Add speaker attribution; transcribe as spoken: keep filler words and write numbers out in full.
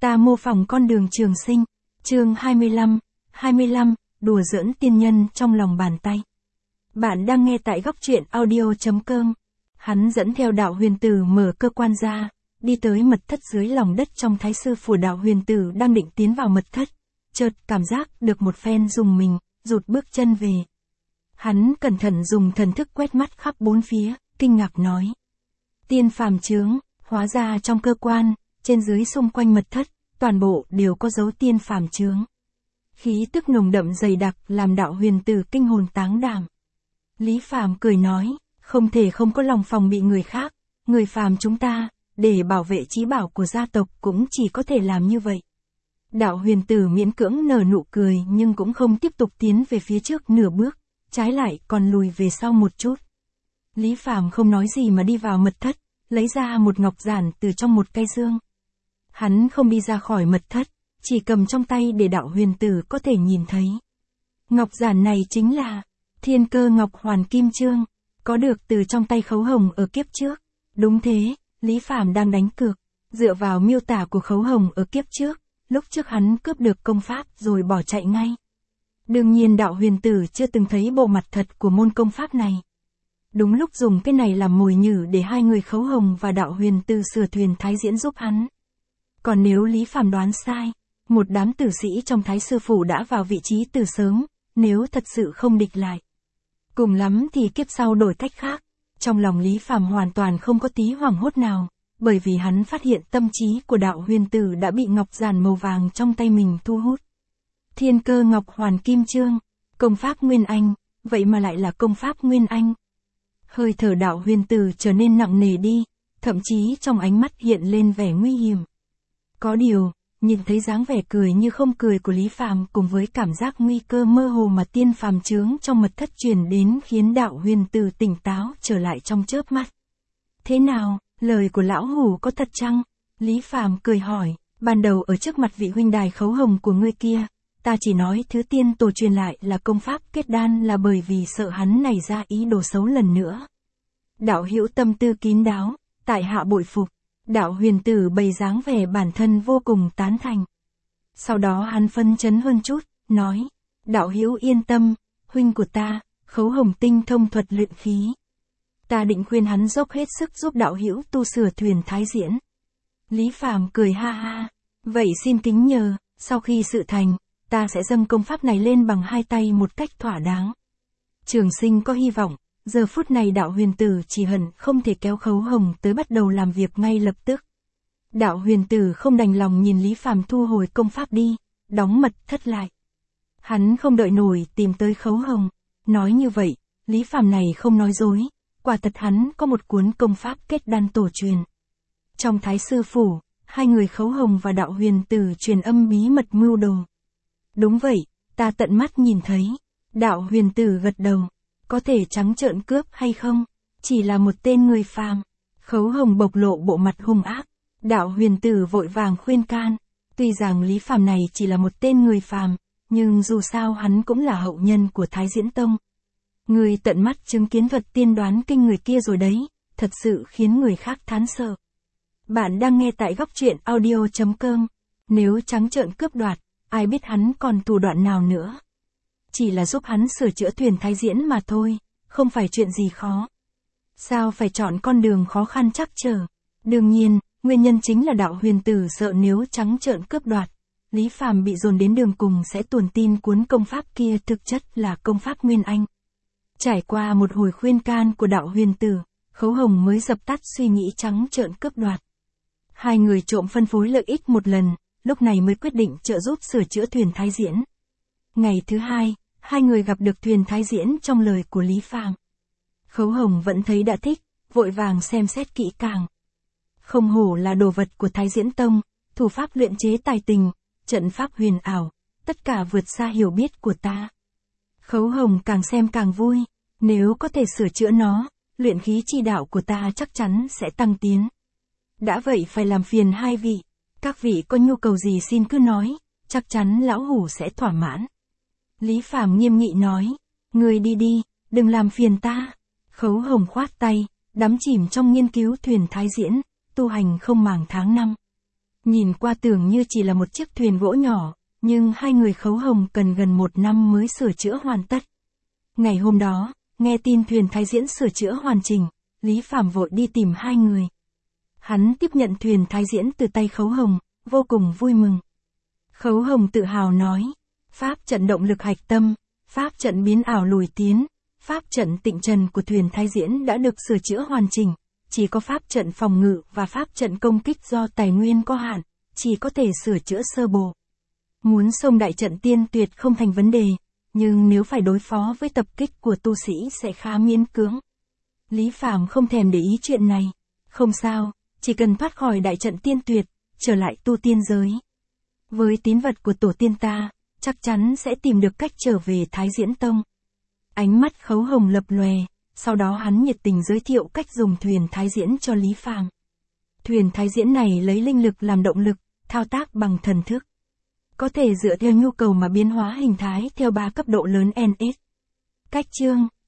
Speaker 1: Ta mô phỏng con đường trường sinh. Chương hai mươi lăm, hai mươi lăm, đùa giỡn tiên nhân trong lòng bàn tay. Bạn đang nghe tại góc truyện audio chấm com. Hắn dẫn theo Đạo Huyền Tử mở cơ quan ra, đi tới mật thất dưới lòng đất trong Thái Sư Phủ. Đạo Huyền Tử đang định tiến vào mật thất, chợt cảm giác được một phen rùng mình, rụt bước chân về. Hắn cẩn thận dùng thần thức quét mắt khắp bốn phía, kinh ngạc nói: tiên phàm chướng, hóa ra trong cơ quan, trên dưới xung quanh mật thất, toàn bộ đều có dấu tiên phàm chướng. Khí tức nồng đậm dày đặc làm Đạo Huyền Tử kinh hồn táng đảm. Lý Phàm cười nói, không thể không có lòng phòng bị người khác, người phàm chúng ta, để bảo vệ chí bảo của gia tộc cũng chỉ có thể làm như vậy. Đạo Huyền Tử miễn cưỡng nở nụ cười nhưng cũng không tiếp tục tiến về phía trước nửa bước, trái lại còn lùi về sau một chút. Lý Phàm không nói gì mà đi vào mật thất, lấy ra một ngọc giản từ trong một cái dương. Hắn không đi ra khỏi mật thất, chỉ cầm trong tay để Đạo Huyền Tử có thể nhìn thấy. Ngọc giản này chính là Thiên Cơ Ngọc Hoàn Kim Chương, có được từ trong tay Khấu Hồng ở kiếp trước. Đúng thế, Lý Phàm đang đánh cược, dựa vào miêu tả của Khấu Hồng ở kiếp trước, lúc trước hắn cướp được công pháp rồi bỏ chạy ngay. Đương nhiên Đạo Huyền Tử chưa từng thấy bộ mặt thật của môn công pháp này. Đúng lúc dùng cái này làm mồi nhử để hai người Khấu Hồng và Đạo Huyền Tử sửa thuyền thái diễn giúp hắn. Còn nếu Lý Phàm đoán sai, một đám tử sĩ trong Thái Sư Phủ đã vào vị trí từ sớm, nếu thật sự không địch lại, cùng lắm thì kiếp sau đổi cách khác. Trong lòng Lý Phàm hoàn toàn không có tí hoảng hốt nào, bởi vì hắn phát hiện tâm trí của Đạo Huyền Tử đã bị ngọc giản màu vàng trong tay mình thu hút. Thiên Cơ Ngọc Hoàn Kim Chương, công pháp Nguyên Anh, vậy mà lại là công pháp Nguyên Anh. Hơi thở Đạo Huyền Tử trở nên nặng nề đi, thậm chí trong ánh mắt hiện lên vẻ nguy hiểm. Có điều, nhìn thấy dáng vẻ cười như không cười của Lý Phàm cùng với cảm giác nguy cơ mơ hồ mà tiên phàm chướng trong mật thất truyền đến khiến Đạo Huyền Tử tỉnh táo trở lại trong chớp mắt. Thế nào, lời của lão hủ có thật chăng? Lý Phàm cười hỏi, ban đầu ở trước mặt vị huynh đài Khấu Hồng của ngươi kia, ta chỉ nói thứ tiên tổ truyền lại là công pháp kết đan là bởi vì sợ hắn nảy ra ý đồ xấu lần nữa. Đạo hữu tâm tư kín đáo, tại hạ bội phục. Đạo Huyền Tử bày dáng vẻ bản thân vô cùng tán thành. Sau đó hắn phân chấn hơn chút, nói, đạo hữu yên tâm, huynh của ta, Khấu Hồng tinh thông thuật luyện khí. Ta định khuyên hắn dốc hết sức giúp đạo hữu tu sửa thuyền thái diễn. Lý Phàm cười ha ha, vậy xin kính nhờ, sau khi sự thành, ta sẽ dâng công pháp này lên bằng hai tay một cách thỏa đáng. Trường sinh có hy vọng. Giờ phút này Đạo Huyền Tử chỉ hận không thể kéo Khấu Hồng tới bắt đầu làm việc ngay lập tức. Đạo Huyền Tử không đành lòng nhìn Lý Phàm thu hồi công pháp đi, đóng mật thất lại. Hắn không đợi nổi tìm tới Khấu Hồng. Nói như vậy, Lý Phàm này không nói dối, quả thật hắn có một cuốn công pháp kết đan tổ truyền. Trong Thái Sư Phủ, hai người Khấu Hồng và Đạo Huyền Tử truyền âm bí mật mưu đồ. Đúng vậy, ta tận mắt nhìn thấy. Đạo Huyền Tử gật đầu. Có thể trắng trợn cướp hay không? Chỉ là một tên người phàm. Khấu Hồng bộc lộ bộ mặt hung ác. Đạo Huyền Tử vội vàng khuyên can. Tuy rằng Lý Phàm này chỉ là một tên người phàm, nhưng dù sao hắn cũng là hậu nhân của Thái Diễn Tông. Người tận mắt chứng kiến thuật tiên đoán kinh người kia rồi đấy, thật sự khiến người khác thán sợ. Bạn đang nghe tại góc truyện audio chấm com. Nếu trắng trợn cướp đoạt, ai biết hắn còn thủ đoạn nào nữa. Chỉ là giúp hắn sửa chữa thuyền thái diễn mà thôi, không phải chuyện gì khó. Sao phải chọn con đường khó khăn trắc trở? Đương nhiên, nguyên nhân chính là Đạo Huyền Tử sợ nếu trắng trợn cướp đoạt, Lý Phàm bị dồn đến đường cùng sẽ tuồn tin cuốn công pháp kia thực chất là công pháp Nguyên Anh. Trải qua một hồi khuyên can của Đạo Huyền Tử, Khấu Hồng mới dập tắt suy nghĩ trắng trợn cướp đoạt. Hai người trộm phân phối lợi ích một lần, lúc này mới quyết định trợ giúp sửa chữa thuyền thái diễn. Ngày thứ hai, hai người gặp được thuyền thái diễn trong lời của Lý Phàm. Khấu Hồng vẫn thấy đã thích, vội vàng xem xét kỹ càng. Không hổ là đồ vật của Thái Diễn Tông, thủ pháp luyện chế tài tình, trận pháp huyền ảo, tất cả vượt xa hiểu biết của ta. Khấu Hồng càng xem càng vui, nếu có thể sửa chữa nó, luyện khí chi đạo của ta chắc chắn sẽ tăng tiến. Đã vậy phải làm phiền hai vị, các vị có nhu cầu gì xin cứ nói, chắc chắn lão hủ sẽ thỏa mãn. Lý Phàm nghiêm nghị nói, người đi đi, đừng làm phiền ta. Khấu Hồng khoát tay, đắm chìm trong nghiên cứu thuyền thái diễn, tu hành không màng tháng năm. Nhìn qua tưởng như chỉ là một chiếc thuyền gỗ nhỏ, nhưng hai người Khấu Hồng cần gần một năm mới sửa chữa hoàn tất. Ngày hôm đó, nghe tin thuyền Thái Diễn sửa chữa hoàn chỉnh, Lý Phàm vội đi tìm hai người. Hắn tiếp nhận thuyền Thái Diễn từ tay Khấu Hồng, vô cùng vui mừng. Khấu Hồng tự hào nói, pháp trận động lực hạch tâm, pháp trận biến ảo lùi tiến, pháp trận tịnh trần của thuyền Thái Diễn đã được sửa chữa hoàn chỉnh, chỉ có pháp trận phòng ngự và pháp trận công kích do tài nguyên có hạn, chỉ có thể sửa chữa sơ bộ. Muốn xông đại trận tiên tuyệt không thành vấn đề, nhưng nếu phải đối phó với tập kích của tu sĩ sẽ khá miễn cưỡng. Lý Phàm không thèm để ý chuyện này. Không sao, chỉ cần thoát khỏi đại trận tiên tuyệt, trở lại tu tiên giới. Với tín vật của tổ tiên ta, chắc chắn sẽ tìm được cách trở về Thái Diễn Tông. Ánh mắt Khấu Hồng lập lòe, sau đó hắn nhiệt tình giới thiệu cách dùng thuyền Thái Diễn cho Lý Phàm. Thuyền Thái Diễn này lấy linh lực làm động lực, thao tác bằng thần thức. Có thể dựa theo nhu cầu mà biến hóa hình thái theo ba cấp độ lớn en ét. Cách chương